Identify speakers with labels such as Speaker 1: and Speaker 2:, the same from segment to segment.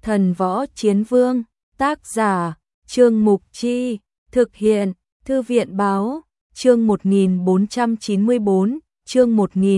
Speaker 1: Thần Võ Chiến Vương, tác giả, Trương Mục Chi, thực hiện, Thư viện báo, chương 1494, chương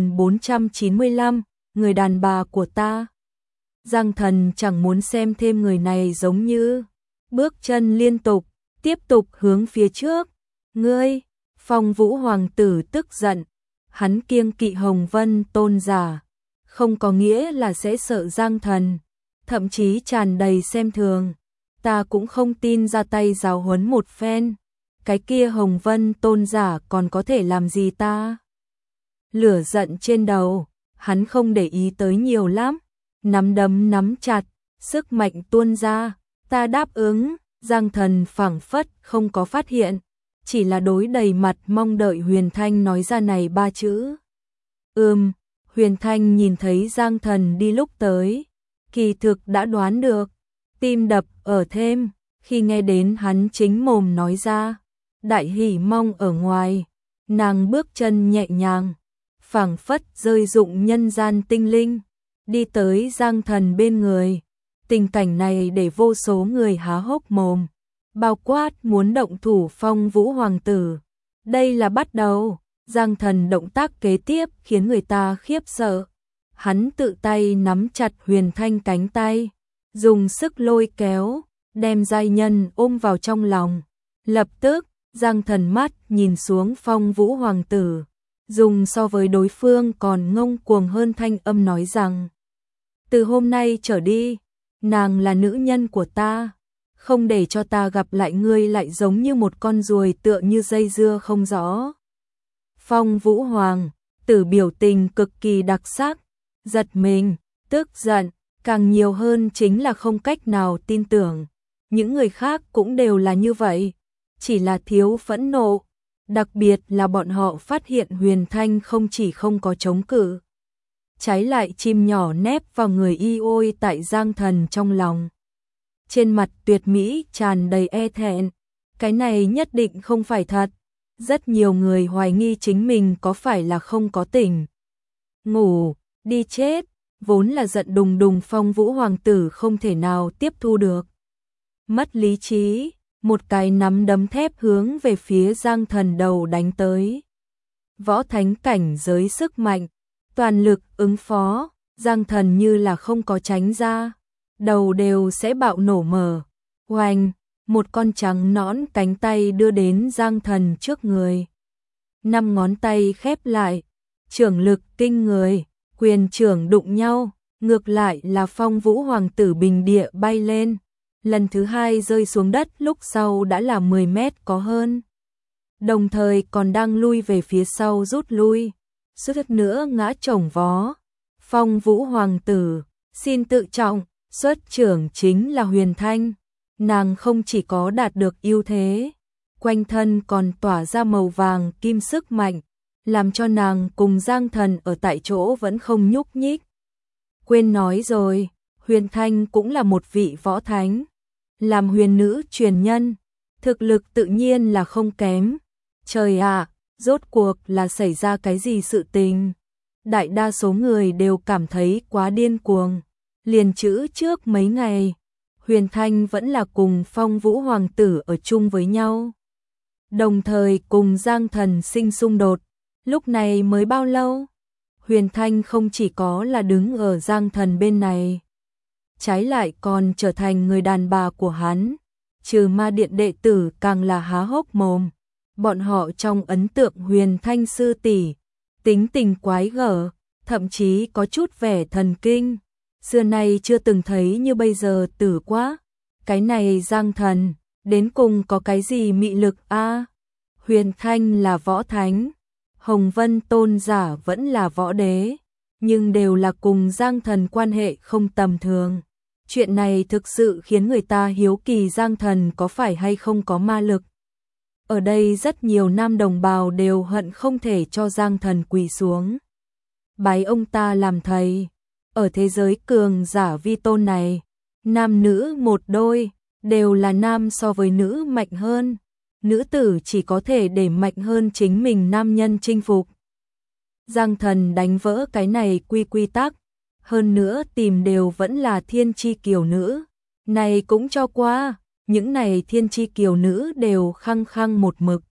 Speaker 1: 1495, người đàn bà của ta. Giang Thần chẳng muốn xem thêm người này giống như, bước chân liên tục, tiếp tục hướng phía trước. Ngươi, Phong Vũ Hoàng tử tức giận, hắn kiêng kỵ Hồng Vân tôn giả, không có nghĩa là sẽ sợ Giang Thần, thậm chí tràn đầy xem thường. Ta cũng không tin ra tay giáo huấn một phen, cái kia Hồng Vân tôn giả còn có thể làm gì ta? Lửa giận trên đầu, hắn không để ý tới nhiều lắm, nắm đấm nắm chặt, sức mạnh tuôn ra, ta đáp ứng. Giang Thần phảng phất không có phát hiện, chỉ là đối đầy mặt mong đợi Huyền Thanh nói ra này ba chữ. Huyền Thanh nhìn thấy Giang Thần đi lúc tới, kỳ thực đã đoán được, tim đập ở thêm, khi nghe đến hắn chính mồm nói ra, đại hỉ mong ở ngoài, nàng bước chân nhẹ nhàng, phảng phất rơi dụng nhân gian tinh linh, đi tới Giang Thần bên người. Tình cảnh này để vô số người há hốc mồm, bao quát muốn động thủ Phong Vũ Hoàng tử. Đây là bắt đầu, Giang Thần động tác kế tiếp khiến người ta khiếp sợ. Hắn tự tay nắm chặt Huyền Thanh cánh tay, dùng sức lôi kéo, đem giai nhân ôm vào trong lòng. Lập tức, Giang Thần mắt nhìn xuống Phong Vũ Hoàng tử, dùng so với đối phương còn ngông cuồng hơn thanh âm nói rằng, từ hôm nay trở đi, nàng là nữ nhân của ta, không để cho ta gặp lại ngươi lại giống như một con ruồi tựa như dây dưa không rõ. Phong Vũ Hoàng tử biểu tình cực kỳ đặc sắc, giật mình, tức giận, càng nhiều hơn chính là không cách nào tin tưởng. Những người khác cũng đều là như vậy, chỉ là thiếu phẫn nộ, đặc biệt là bọn họ phát hiện Huyền Thanh không chỉ không có chống cự, trái lại chim nhỏ nép vào người y ôi tại Giang Thần trong lòng. Trên mặt tuyệt mỹ tràn đầy e thẹn, cái này nhất định không phải thật. Rất nhiều người hoài nghi chính mình có phải là không có tỉnh ngủ, đi chết, vốn là giận đùng đùng Phong Vũ Hoàng tử không thể nào tiếp thu được. Mất lý trí, một cái nắm đấm thép hướng về phía Giang Thần đầu đánh tới. Võ thánh cảnh giới sức mạnh, toàn lực ứng phó, Giang Thần như là không có tránh ra, đầu đều sẽ bạo nổ mở. Oanh, một con trắng nõn cánh tay đưa đến Giang Thần trước người. 5 ngón tay khép lại, trưởng lực kinh người, quyền trưởng đụng nhau, ngược lại là Phong Vũ Hoàng tử bình địa bay lên. Lần thứ hai rơi xuống đất lúc sau đã là 10 mét có hơn. Đồng thời còn đang lui về phía sau rút lui, suýt nữa ngã chồng vó. Phong Vũ Hoàng tử, xin tự trọng, xuất trưởng chính là Huyền Thanh. Nàng không chỉ có đạt được ưu thế, quanh thân còn tỏa ra màu vàng kim sức mạnh, làm cho nàng cùng Giang Thần ở tại chỗ vẫn không nhúc nhích. Quên nói rồi, Huyền Thanh cũng là một vị võ thánh, làm huyền nữ truyền nhân, thực lực tự nhiên là không kém. Trời ạ, rốt cuộc là xảy ra cái gì sự tình? Đại đa số người đều cảm thấy quá điên cuồng. Liền chữ trước mấy ngày, Huyền Thanh vẫn là cùng Phong Vũ Hoàng tử ở chung với nhau, đồng thời cùng Giang Thần sinh xung đột. Lúc này mới bao lâu, Huyền Thanh không chỉ có là đứng ở Giang Thần bên này, trái lại còn trở thành người đàn bà của hắn. Trừ Ma Điện đệ tử càng là há hốc mồm. Bọn họ trong ấn tượng Huyền Thanh sư tỷ, tính tình quái gở, thậm chí có chút vẻ thần kinh. Xưa nay chưa từng thấy như bây giờ tử quá. Cái này Giang Thần, đến cùng có cái gì mị lực a? Huyền Thanh là võ thánh, Hồng Vân tôn giả vẫn là võ đế, nhưng đều là cùng Giang Thần quan hệ không tầm thường. Chuyện này thực sự khiến người ta hiếu kỳ Giang Thần có phải hay không có ma lực. Ở đây rất nhiều nam đồng bào đều hận không thể cho Giang Thần quỳ xuống, bái ông ta làm thầy. Ở thế giới cường giả vi tôn này, nam nữ một đôi, đều là nam so với nữ mạnh hơn. Nữ tử chỉ có thể để mạnh hơn chính mình nam nhân chinh phục. Giang Thần đánh vỡ cái này quy tắc, hơn nữa tìm đều vẫn là thiên chi kiều nữ, này cũng cho qua, những này thiên chi kiều nữ đều khăng khăng một mực.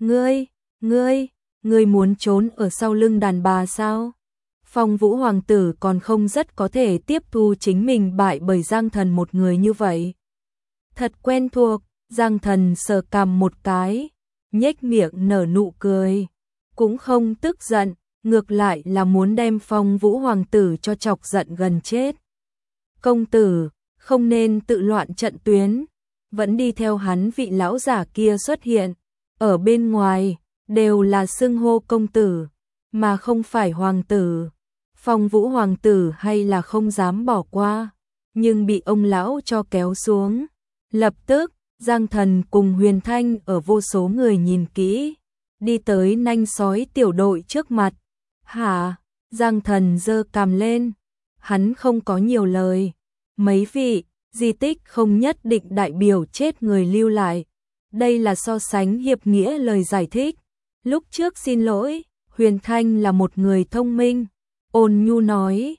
Speaker 1: Ngươi muốn trốn ở sau lưng đàn bà sao? Phong Vũ hoàng tử còn không rất có thể tiếp thu chính mình bại bởi Giang Thần một người như vậy. Thật quen thuộc, Giang Thần sờ cằm một cái, nhếch miệng nở nụ cười, cũng không tức giận, ngược lại là muốn đem Phong Vũ hoàng tử cho chọc giận gần chết. Công tử, không nên tự loạn trận tuyến, vẫn đi theo hắn vị lão giả kia xuất hiện, ở bên ngoài đều là xưng hô công tử, mà không phải hoàng tử. Phong Vũ hoàng tử hay là không dám bỏ qua, nhưng bị ông lão cho kéo xuống. Lập tức, Giang Thần cùng Huyền Thanh ở vô số người nhìn kỹ, đi tới nanh sói tiểu đội trước mặt. Hả? Giang Thần giơ cằm lên, hắn không có nhiều lời. Mấy vị, di tích không nhất định đại biểu chết người lưu lại. Đây là so sánh hiệp nghĩa lời giải thích. Lúc trước xin lỗi, Huyền Thanh là một người thông minh. Ôn nhu nói,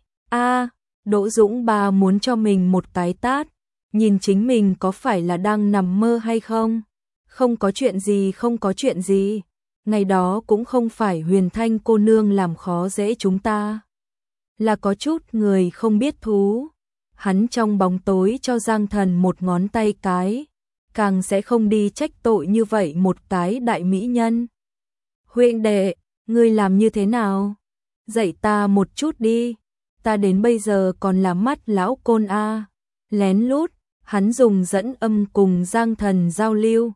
Speaker 1: Đỗ Dũng Ba muốn cho mình một cái tát, nhìn chính mình có phải là đang nằm mơ hay không? Không có chuyện gì. Ngày đó cũng không phải Huyền Thanh cô nương làm khó dễ chúng ta. Là có chút người không biết thú. Hắn trong bóng tối cho Giang Thần một ngón tay cái, càng sẽ không đi trách tội như vậy một cái đại mỹ nhân. Huynh đệ, ngươi làm như thế nào? Dạy ta một chút đi, ta đến bây giờ còn là mắt lão côn a. Lén lút, hắn dùng dẫn âm cùng Giang Thần giao lưu.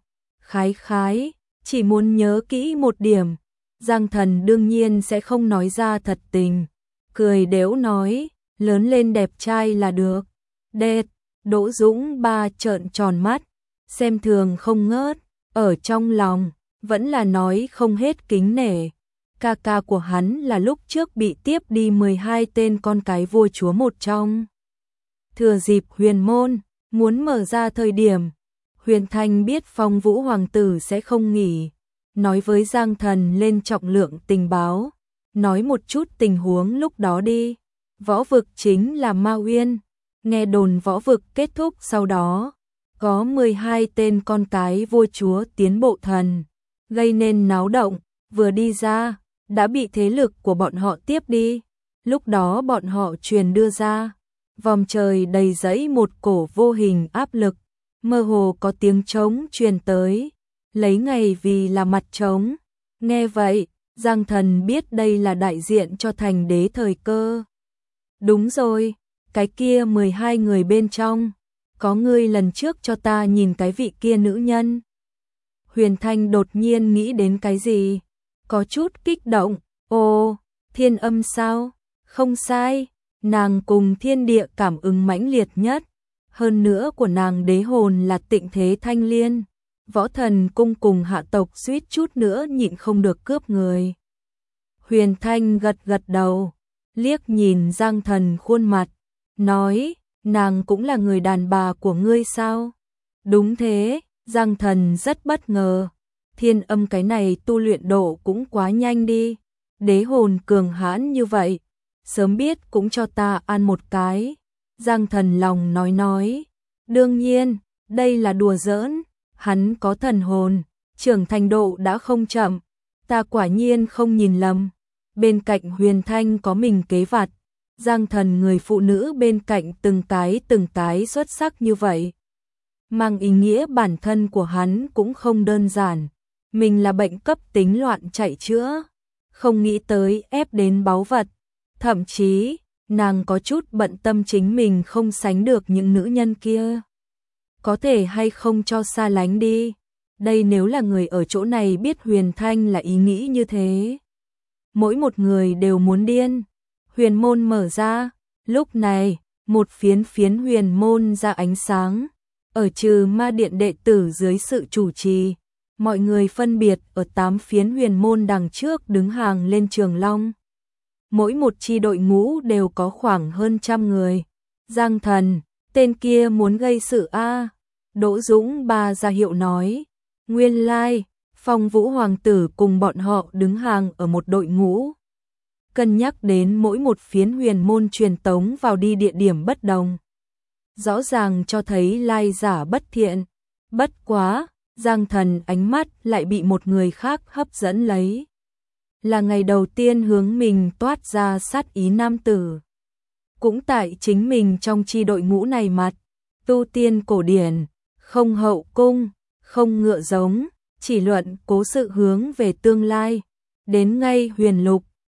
Speaker 1: Khái, chỉ muốn nhớ kỹ một điểm. Giang Thần đương nhiên sẽ không nói ra thật tình, cười đếu nói, lớn lên đẹp trai là được. Đệt, Đỗ Dũng Ba trợn tròn mắt, xem thường không ngớt, ở trong lòng vẫn là nói không hết kính nể. Ca ca của hắn là lúc trước bị tiếp đi 12 tên con cái vua chúa một trong. Thừa dịp huyền môn muốn mở ra thời điểm, Huyền Thanh biết Phong Vũ hoàng tử sẽ không nghỉ, nói với Giang Thần lên trọng lượng tình báo, nói một chút tình huống lúc đó đi. Võ vực chính là Ma Uyên, nghe đồn võ vực kết thúc sau đó, có 12 tên con cái vua chúa tiến bộ thần, gây nên náo động, vừa đi ra, đã bị thế lực của bọn họ tiếp đi. Lúc đó bọn họ truyền đưa ra, vòng trời đầy dẫy một cổ vô hình áp lực, mơ hồ có tiếng trống truyền tới, lấy ngày vì là mặt trống. Nghe vậy, Giang Thần biết đây là đại diện cho thành đế thời cơ. Đúng rồi, cái kia 12 người bên trong, có ngươi lần trước cho ta nhìn cái vị kia nữ nhân. Huyền Thanh đột nhiên nghĩ đến cái gì, có chút kích động. Ồ, Thiên Âm sao? Không sai, nàng cùng thiên địa cảm ứng mãnh liệt nhất, hơn nữa của nàng đế hồn là Tịnh Thế Thanh Liên. Võ Thần cung cùng hạ tộc suýt chút nữa nhịn không được cướp người. Huyền Thanh gật đầu, liếc nhìn Giang Thần khuôn mặt, nói, nàng cũng là người đàn bà của ngươi sao? Đúng thế, Giang Thần rất bất ngờ. Thiên Âm cái này tu luyện độ cũng quá nhanh đi, đế hồn cường hãn như vậy, sớm biết cũng cho ta ăn một cái. Giang Thần lòng nói, đương nhiên, đây là đùa giỡn, hắn có thần hồn, trưởng thành độ đã không chậm, ta quả nhiên không nhìn lầm. Bên cạnh Huyền Thanh có mình kế vặt, Giang Thần người phụ nữ bên cạnh từng cái xuất sắc như vậy, mang ý nghĩa bản thân của hắn cũng không đơn giản. Mình là bệnh cấp tính loạn chạy chữa, không nghĩ tới ép đến báu vật. Thậm chí, nàng có chút bận tâm chính mình không sánh được những nữ nhân kia. Có thể hay không cho xa lánh đi. Đây nếu là người ở chỗ này biết Huyền Thanh là ý nghĩ như thế, mỗi một người đều muốn điên. Huyền môn mở ra, lúc này, một phiến huyền môn ra ánh sáng, ở Trừ Ma Điện đệ tử dưới sự chủ trì. Mọi người phân biệt ở 8 phiến huyền môn đằng trước đứng hàng lên Trường Long. Mỗi một chi đội ngũ đều có khoảng hơn 100 người. Giang Thần, tên kia muốn gây sự a. Đỗ Dũng Ba ra hiệu nói. Nguyên lai, Phong Vũ hoàng tử cùng bọn họ đứng hàng ở một đội ngũ. Cân nhắc đến mỗi một phiến huyền môn truyền tống vào đi địa điểm bất đồng. rõ ràng cho thấy lai giả bất thiện. Bất quá, Giang Thần ánh mắt lại bị một người khác hấp dẫn lấy. Là ngày đầu tiên hướng mình toát ra sát ý nam tử. Cũng tại chính mình trong chi đội ngũ này mặt, tu tiên cổ điển, không hậu cung, không ngựa giống, chỉ luận cố sự hướng về tương lai. Đến ngay huyền lục,